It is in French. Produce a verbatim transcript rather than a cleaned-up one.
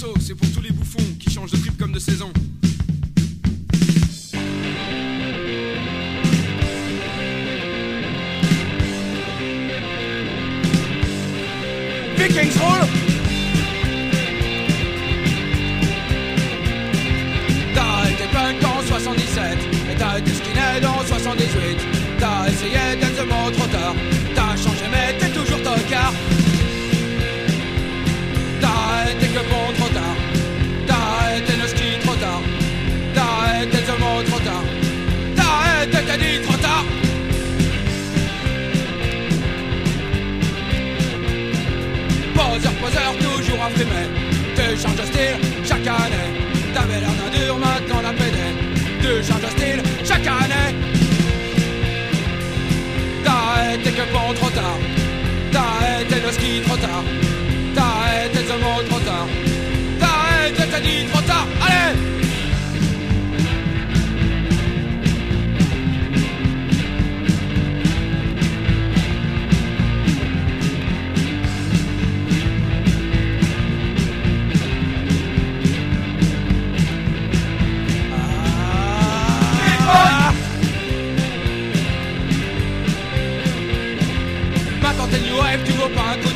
morceau, c'est pour tous les bouffons qui changent de trip comme de saison. Vikings roule. T'as été punk en soixante-dix-sept et t'as été skinhead en soixante-dix-huit. T'as essayé d'être the mot trop tard. T'as changé mais t'es toujours tocard. T'as été que bon trop tard. T'as été le ski trop tard. T'as été the mot trop tard. T'as été Teddy trop tard. Poseur, poseur, toujours imprimé. Tu changes de style chaque année. T'avais l'air d'un dur, maintenant la pédé. Tu changes de style chaque année. T'as été que bon trop tard. T'as été le ski trop tard. T'as été the mot trop tard. T'as été Teddy trop tard. Allez! Tu vaux pas un coup